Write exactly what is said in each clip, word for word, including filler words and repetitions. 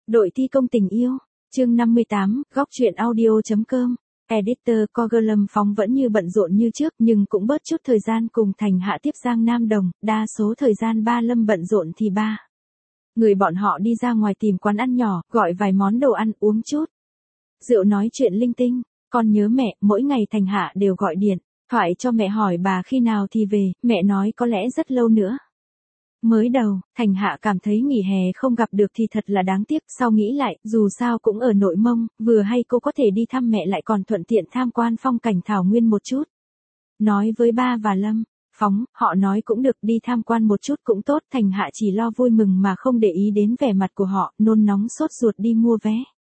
Đội thi công tình yêu, chương năm mươi tám, góc truyện audio.com. Editor Coger Lâm Phong vẫn như bận rộn như trước nhưng cũng bớt chút thời gian cùng Thành Hạ tiếp Giang Nam Đồng, đa số thời gian ba Lâm bận rộn thì ba người bọn họ đi ra ngoài tìm quán ăn nhỏ, gọi vài món đồ ăn uống chút rượu nói chuyện linh tinh. Con nhớ mẹ, mỗi ngày Thành Hạ đều gọi điện thoại cho mẹ hỏi bà khi nào thì về, mẹ nói có lẽ rất lâu nữa. Mới đầu, Thành Hạ cảm thấy nghỉ hè không gặp được thì thật là đáng tiếc, sau nghĩ lại, dù sao cũng ở Nội Mông, vừa hay cô có thể đi thăm mẹ lại còn thuận tiện tham quan phong cảnh Thảo Nguyên một chút. Nói với ba và Lâm Phóng, họ nói cũng được, đi tham quan một chút cũng tốt. Thành Hạ chỉ lo vui mừng mà không để ý đến vẻ mặt của họ, nôn nóng sốt ruột đi mua vé.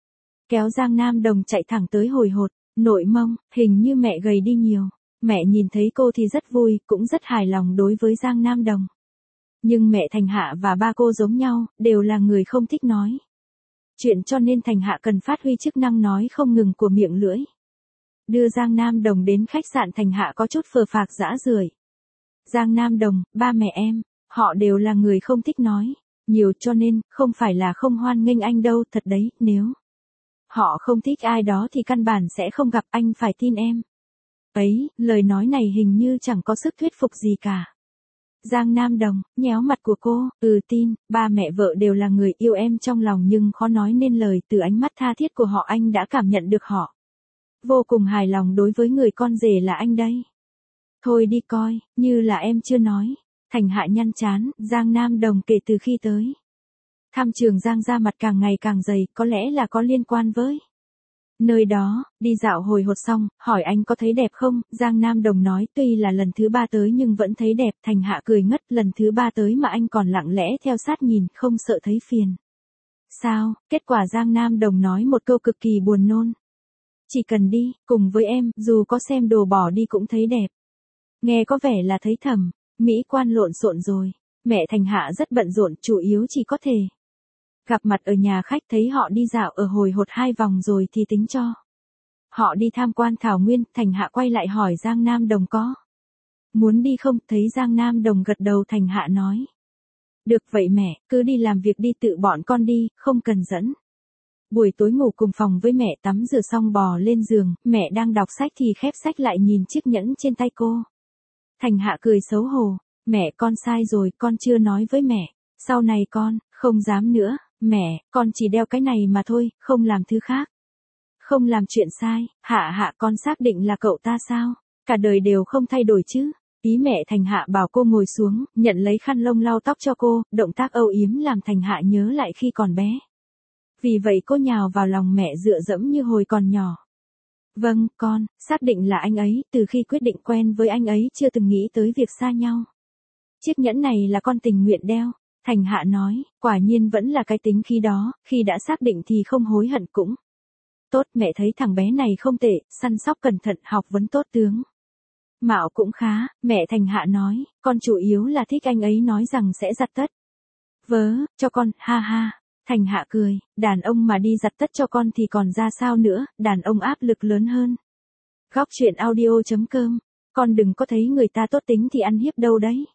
Kéo Giang Nam Đồng chạy thẳng tới Hồi Hột, Nội Mông, hình như mẹ gầy đi nhiều. Mẹ nhìn thấy cô thì rất vui, cũng rất hài lòng đối với Giang Nam Đồng. Nhưng mẹ Thành Hạ và ba cô giống nhau, đều là người không thích nói chuyện, cho nên Thành Hạ cần phát huy chức năng nói không ngừng của miệng lưỡi. Đưa Giang Nam Đồng đến khách sạn, Thành Hạ có chút phờ phạc rã rưởi. Giang Nam Đồng, ba mẹ em, họ đều là người không thích nói nhiều, cho nên, không phải là không hoan nghênh anh đâu, thật đấy, nếu họ không thích ai đó thì căn bản sẽ không gặp, anh phải tin em. Ấy, lời nói này hình như chẳng có sức thuyết phục gì cả. Giang Nam Đồng, nhéo mặt của cô, ừ tin, ba mẹ vợ đều là người yêu em trong lòng nhưng khó nói nên lời, từ ánh mắt tha thiết của họ anh đã cảm nhận được họ vô cùng hài lòng đối với người con rể là anh đây. Thôi đi coi, như là em chưa nói. Thành Hạ nhăn chán, Giang Nam Đồng kể từ khi tới thăm Trường Giang ra mặt càng ngày càng dày, có lẽ là có liên quan với nơi đó. Đi dạo Hồi Hột xong, hỏi anh có thấy đẹp không, Giang Nam Đồng nói tuy là lần thứ ba tới nhưng vẫn thấy đẹp. Thành Hạ cười ngất, lần thứ ba tới mà anh còn lặng lẽ theo sát nhìn, không sợ thấy phiền sao? Kết quả Giang Nam Đồng nói một câu cực kỳ buồn nôn. Chỉ cần đi, cùng với em, dù có xem đồ bỏ đi cũng thấy đẹp. Nghe có vẻ là thấy thẩm mỹ quan lộn xộn rồi. Mẹ Thành Hạ rất bận rộn, chủ yếu chỉ có thể gặp mặt ở nhà khách, thấy họ đi dạo ở Hồi Hột hai vòng rồi thì tính cho họ đi tham quan Thảo Nguyên. Thành Hạ quay lại hỏi Giang Nam Đồng có muốn đi không, thấy Giang Nam Đồng gật đầu, Thành Hạ nói được vậy mẹ, cứ đi làm việc đi, tự bọn con đi, không cần dẫn. Buổi tối ngủ cùng phòng với mẹ, tắm rửa xong bò lên giường, mẹ đang đọc sách thì khép sách lại nhìn chiếc nhẫn trên tay cô. Thành Hạ cười xấu hổ, mẹ con sai rồi, con chưa nói với mẹ, sau này con không dám nữa. Mẹ, con chỉ đeo cái này mà thôi, không làm thứ khác. Không làm chuyện sai. Hạ Hạ, con xác định là cậu ta sao? Cả đời đều không thay đổi chứ? Ý mẹ Thành Hạ bảo cô ngồi xuống, nhận lấy khăn lông lau tóc cho cô, động tác âu yếm làm Thành Hạ nhớ lại khi còn bé. Vì vậy cô nhào vào lòng mẹ dựa dẫm như hồi còn nhỏ. Vâng, con, xác định là anh ấy, từ khi quyết định quen với anh ấy chưa từng nghĩ tới việc xa nhau. Chiếc nhẫn này là con tình nguyện đeo. Thành Hạ nói, quả nhiên vẫn là cái tính khi đó, khi đã xác định thì không hối hận cũng tốt. Mẹ thấy thằng bé này không tệ, săn sóc cẩn thận, học vấn tốt, tướng mạo cũng khá. Mẹ Thành Hạ nói, con chủ yếu là thích anh ấy nói rằng sẽ giặt tất vớ cho con, ha ha. Thành Hạ cười, đàn ông mà đi giặt tất cho con thì còn ra sao nữa, đàn ông áp lực lớn hơn. Góc truyện audio.com, con đừng có thấy người ta tốt tính thì ăn hiếp đâu đấy.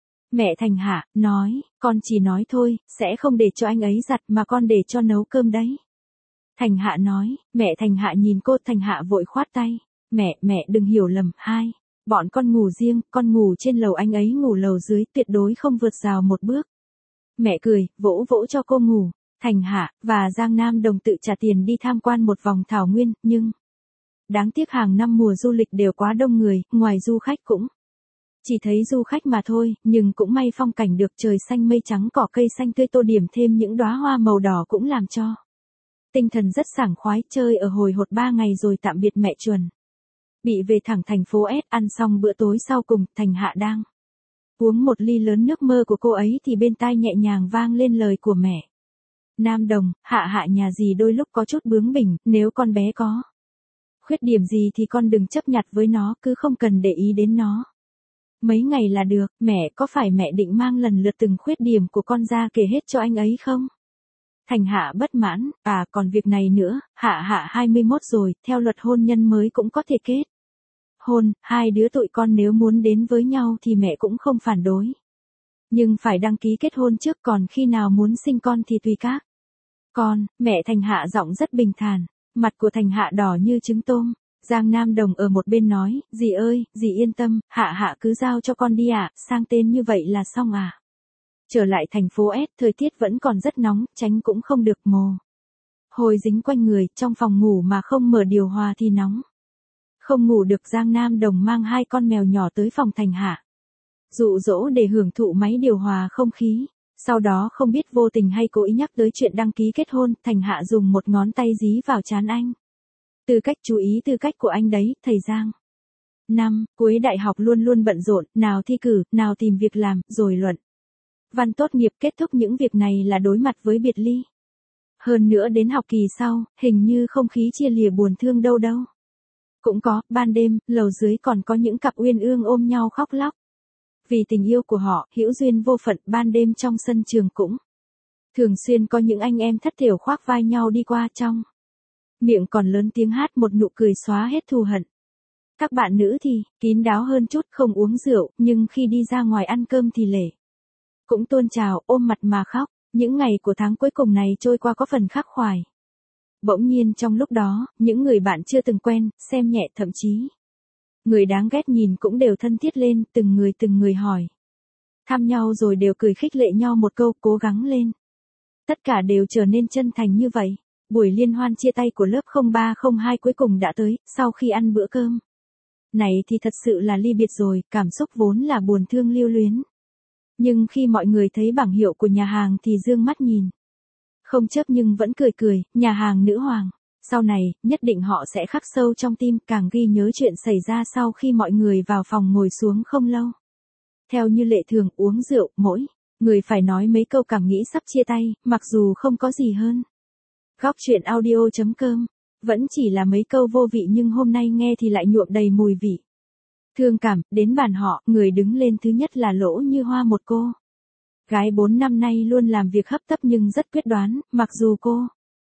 Mẹ Thành Hạ nói, con chỉ nói thôi, sẽ không để cho anh ấy giặt mà con để cho nấu cơm đấy. Thành Hạ nói, mẹ Thành Hạ nhìn cô. Thành Hạ vội khoát tay, mẹ, mẹ đừng hiểu lầm, hai bọn con ngủ riêng, con ngủ trên lầu, anh ấy ngủ lầu dưới, tuyệt đối không vượt rào một bước. Mẹ cười, vỗ vỗ cho cô ngủ. Thành Hạ và Giang Nam Đồng tự trả tiền đi tham quan một vòng Thảo Nguyên, nhưng đáng tiếc hàng năm mùa du lịch đều quá đông người, ngoài du khách cũng chỉ thấy du khách mà thôi, nhưng cũng may phong cảnh được, trời xanh mây trắng, cỏ cây xanh tươi, tô điểm thêm những đóa hoa màu đỏ cũng làm cho tinh thần rất sảng khoái. Chơi ở Hồi Hột ba ngày rồi tạm biệt mẹ, chuẩn bị về thẳng thành phố S. Ăn xong bữa tối sau cùng, Thành Hạ đang uống một ly lớn nước mơ của cô ấy thì bên tai nhẹ nhàng vang lên lời của mẹ Nam Đồng, Hạ Hạ nhà dì đôi lúc có chút bướng bỉnh, nếu con bé có khuyết điểm gì thì con đừng chấp nhặt với nó, cứ không cần để ý đến nó mấy ngày là được. Mẹ, có phải mẹ định mang lần lượt từng khuyết điểm của con ra kể hết cho anh ấy không? Thành Hạ bất mãn, à còn việc này nữa, Hạ Hạ hai mươi mốt rồi, theo luật hôn nhân mới cũng có thể kết hôn, hai đứa tụi con nếu muốn đến với nhau thì mẹ cũng không phản đối. Nhưng phải đăng ký kết hôn trước, còn khi nào muốn sinh con thì tùy các Con, mẹ Thành Hạ giọng rất bình thản, mặt của Thành Hạ đỏ như trứng tôm. Giang Nam Đồng ở một bên nói, dì ơi, dì yên tâm, Hạ Hạ cứ giao cho con đi ạ, sang tên như vậy là xong à. Trở lại thành phố S, thời tiết vẫn còn rất nóng, tránh cũng không được, mồ hôi dính quanh người, trong phòng ngủ mà không mở điều hòa thì nóng. Không ngủ được, Giang Nam Đồng mang hai con mèo nhỏ tới phòng Thành Hạ. Dụ dỗ để hưởng thụ máy điều hòa không khí. Sau đó không biết vô tình hay cố ý nhắc tới chuyện đăng ký kết hôn, Thành Hạ dùng một ngón tay dí vào trán anh. Tư cách, chú ý tư cách của anh đấy, thầy Giang. Năm, cuối đại học luôn luôn bận rộn, nào thi cử, nào tìm việc làm, rồi luận văn tốt nghiệp, kết thúc những việc này là đối mặt với biệt ly. Hơn nữa đến học kỳ sau, hình như không khí chia lìa buồn thương đâu đâu. Cũng có, ban đêm, lầu dưới còn có những cặp uyên ương ôm nhau khóc lóc. Vì tình yêu của họ, hữu duyên vô phận, ban đêm trong sân trường cũng thường xuyên có những anh em thất thểu khoác vai nhau đi qua, trong miệng còn lớn tiếng hát một nụ cười xóa hết thù hận. Các bạn nữ thì, kín đáo hơn chút, không uống rượu, nhưng khi đi ra ngoài ăn cơm thì lễ cũng tôn chào, ôm mặt mà khóc. Những ngày của tháng cuối cùng này trôi qua có phần khắc khoải. Bỗng nhiên trong lúc đó, những người bạn chưa từng quen, xem nhẹ, thậm chí người đáng ghét nhìn cũng đều thân thiết lên, từng người từng người hỏi thăm nhau rồi đều cười khích lệ nhau một câu, cố gắng lên. Tất cả đều trở nên chân thành như vậy. Buổi liên hoan chia tay của lớp không ba không hai cuối cùng đã tới, sau khi ăn bữa cơm này thì thật sự là ly biệt rồi, cảm xúc vốn là buồn thương lưu luyến. Nhưng khi mọi người thấy bảng hiệu của nhà hàng thì dương mắt nhìn. Không chấp nhưng vẫn cười cười, nhà hàng nữ hoàng. Sau này, nhất định họ sẽ khắc sâu trong tim, càng ghi nhớ chuyện xảy ra sau khi mọi người vào phòng ngồi xuống không lâu. Theo như lệ thường, uống rượu, mỗi người phải nói mấy câu cảm nghĩ sắp chia tay, mặc dù không có gì hơn. Góc chuyện audio chấm com, vẫn chỉ là mấy câu vô vị nhưng hôm nay nghe thì lại nhuộm đầy mùi vị thương cảm. Đến bàn họ, người đứng lên thứ nhất là Lỗ Như Hoa, một cô gái bốn năm nay luôn làm việc hấp tấp nhưng rất quyết đoán, mặc dù cô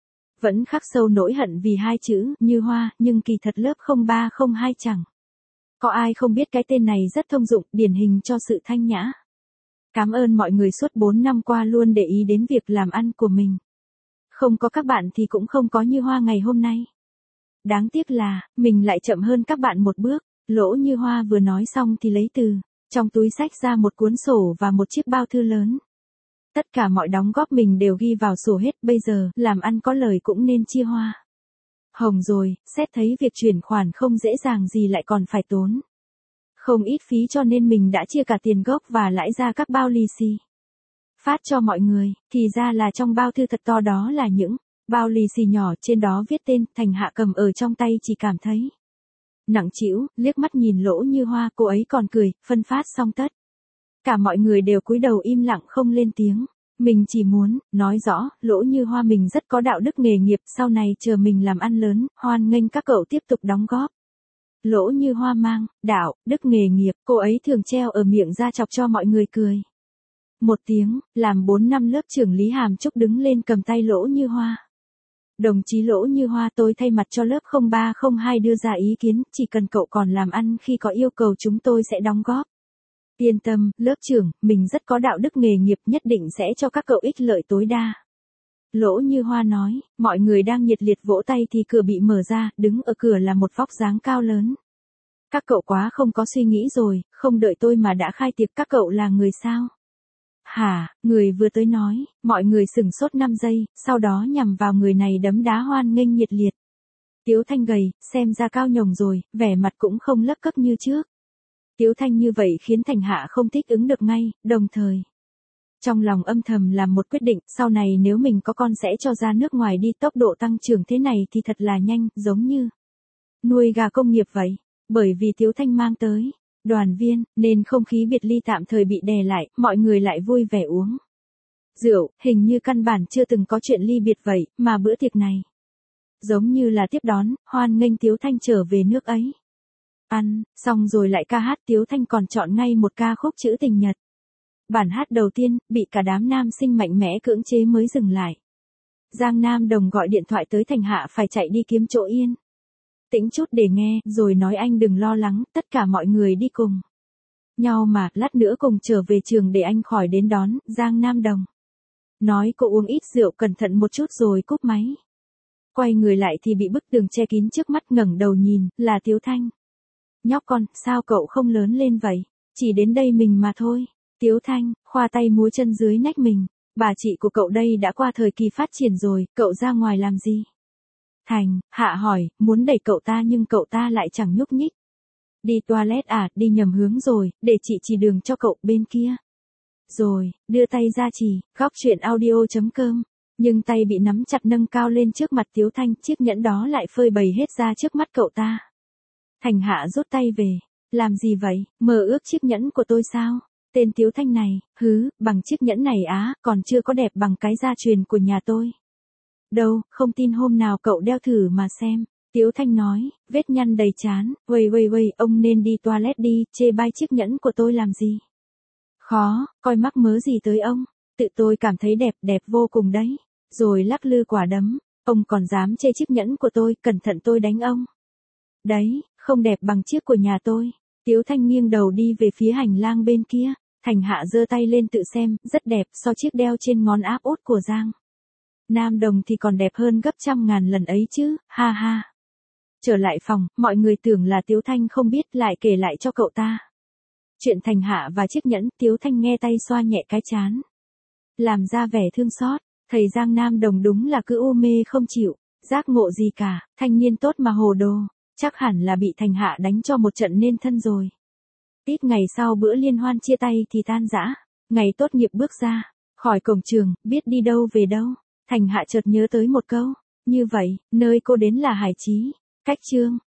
vẫn khắc sâu nỗi hận vì hai chữ Như Hoa, nhưng kỳ thật lớp không ba không hai chẳng có ai không biết cái tên này rất thông dụng, điển hình cho sự thanh nhã. Cảm ơn mọi người suốt bốn năm qua luôn để ý đến việc làm ăn của mình. Không có các bạn thì cũng không có Như Hoa ngày hôm nay. Đáng tiếc là, mình lại chậm hơn các bạn một bước. Lỗ Như Hoa vừa nói xong thì lấy từ trong túi xách ra một cuốn sổ và một chiếc bao thư lớn. Tất cả mọi đóng góp mình đều ghi vào sổ hết, bây giờ, làm ăn có lời cũng nên chia hoa hồng rồi, xét thấy việc chuyển khoản không dễ dàng gì lại còn phải tốn không ít phí cho nên mình đã chia cả tiền gốc và lãi ra các bao lì xì phát cho mọi người. Thì ra là trong bao thư thật to đó là những bao lì xì nhỏ, trên đó viết tên. Thành Hạ cầm ở trong tay chỉ cảm thấy nặng trĩu, liếc mắt nhìn Lỗ Như Hoa, cô ấy còn cười. Phân phát xong tất cả mọi người đều cúi đầu im lặng không lên tiếng. Mình chỉ muốn nói rõ, Lỗ Như Hoa mình rất có đạo đức nghề nghiệp, sau này chờ mình làm ăn lớn, hoan nghênh các cậu tiếp tục đóng góp. Lỗ Như Hoa mang đạo đức nghề nghiệp, cô ấy thường treo ở miệng ra chọc cho mọi người cười. Một tiếng, làm bốn năm lớp trưởng Lý Hàm Trúc đứng lên cầm tay Lỗ Như Hoa. Đồng chí Lỗ Như Hoa, tôi thay mặt cho lớp không ba không hai đưa ra ý kiến, chỉ cần cậu còn làm ăn khi có yêu cầu chúng tôi sẽ đóng góp. Yên tâm, lớp trưởng, mình rất có đạo đức nghề nghiệp, nhất định sẽ cho các cậu ích lợi tối đa. Lỗ Như Hoa nói, mọi người đang nhiệt liệt vỗ tay thì cửa bị mở ra, đứng ở cửa là một vóc dáng cao lớn. Các cậu quá không có suy nghĩ rồi, không đợi tôi mà đã khai tiệc, các cậu là người sao? Hả, người vừa tới nói, mọi người sửng sốt năm giây, sau đó nhằm vào người này đấm đá hoan nghênh nhiệt liệt. Tiếu Thanh gầy, xem ra cao nhồng rồi, vẻ mặt cũng không lấp cấp như trước. Tiếu Thanh như vậy khiến Thành Hạ không thích ứng được ngay, đồng thời trong lòng âm thầm làm một quyết định, sau này nếu mình có con sẽ cho ra nước ngoài đi, tốc độ tăng trưởng thế này thì thật là nhanh, giống như nuôi gà công nghiệp vậy. Bởi vì Tiếu Thanh mang tới đoàn viên, nên không khí biệt ly tạm thời bị đè lại, mọi người lại vui vẻ uống rượu, hình như căn bản chưa từng có chuyện ly biệt vậy, mà bữa tiệc này giống như là tiếp đón, hoan nghênh Tiếu Thanh trở về nước ấy. Ăn, xong rồi lại ca hát, Tiếu Thanh còn chọn ngay một ca khúc trữ tình nhật. Bản hát đầu tiên, bị cả đám nam sinh mạnh mẽ cưỡng chế mới dừng lại. Giang Nam Đồng gọi điện thoại tới Thành Hạ phải chạy đi kiếm chỗ yên tĩnh chút để nghe, rồi nói anh đừng lo lắng, tất cả mọi người đi cùng nhau mà, lát nữa cùng trở về trường để anh khỏi đến đón. Giang Nam Đồng Nói cô uống ít rượu cẩn thận một chút rồi cúp máy. Quay người lại thì bị bức tường che kín trước mắt, ngẩng đầu nhìn, là Tiếu Thanh. Nhóc con, sao cậu không lớn lên vậy? Chỉ đến đây mình mà thôi. Tiếu Thanh, khoa tay múa chân dưới nách mình. Bà chị của cậu đây đã qua thời kỳ phát triển rồi, cậu ra ngoài làm gì? Thành, Hạ hỏi, muốn đẩy cậu ta nhưng cậu ta lại chẳng nhúc nhích. Đi toilet à, đi nhầm hướng rồi, để chị chỉ đường cho cậu bên kia. Rồi, đưa tay ra chỉ, góc chuyện audio chấm com. Nhưng tay bị nắm chặt nâng cao lên trước mặt Tiếu Thanh, chiếc nhẫn đó lại phơi bày hết ra trước mắt cậu ta. Thành Hạ rút tay về. Làm gì vậy, mơ ước chiếc nhẫn của tôi sao? Tên Tiếu Thanh này, hứ, bằng chiếc nhẫn này á, còn chưa có đẹp bằng cái gia truyền của nhà tôi. Đâu, không tin hôm nào cậu đeo thử mà xem. Tiếu Thanh nói, vết nhăn đầy trán, uầy uầy uầy, ông nên đi toilet đi, chê bai chiếc nhẫn của tôi làm gì? Khó, coi mắc mớ gì tới ông, tự tôi cảm thấy đẹp, đẹp vô cùng đấy. Rồi lắc lư quả đấm, ông còn dám chê chiếc nhẫn của tôi, cẩn thận tôi đánh ông. Đấy, không đẹp bằng chiếc của nhà tôi. Tiếu Thanh nghiêng đầu đi về phía hành lang bên kia, Thành Hạ giơ tay lên tự xem, rất đẹp so chiếc đeo trên ngón áp út của Giang Nam Đồng thì còn đẹp hơn gấp trăm ngàn lần ấy chứ, ha ha. Trở lại phòng, mọi người tưởng là Tiếu Thanh không biết, lại kể lại cho cậu ta. Chuyện Thành Hạ và chiếc nhẫn. Tiếu Thanh nghe tay xoa nhẹ cái trán, làm ra vẻ thương xót. Thầy Giang Nam Đồng đúng là cứ u mê không chịu, giác ngộ gì cả, thanh niên tốt mà hồ đồ, chắc hẳn là bị Thành Hạ đánh cho một trận nên thân rồi. Ít ngày sau bữa liên hoan chia tay thì tan rã, ngày tốt nghiệp bước ra, khỏi cổng trường, biết đi đâu về đâu, Thành Hạ chợt nhớ tới một câu, như vậy, nơi cô đến là Hải Chí, cách Chương.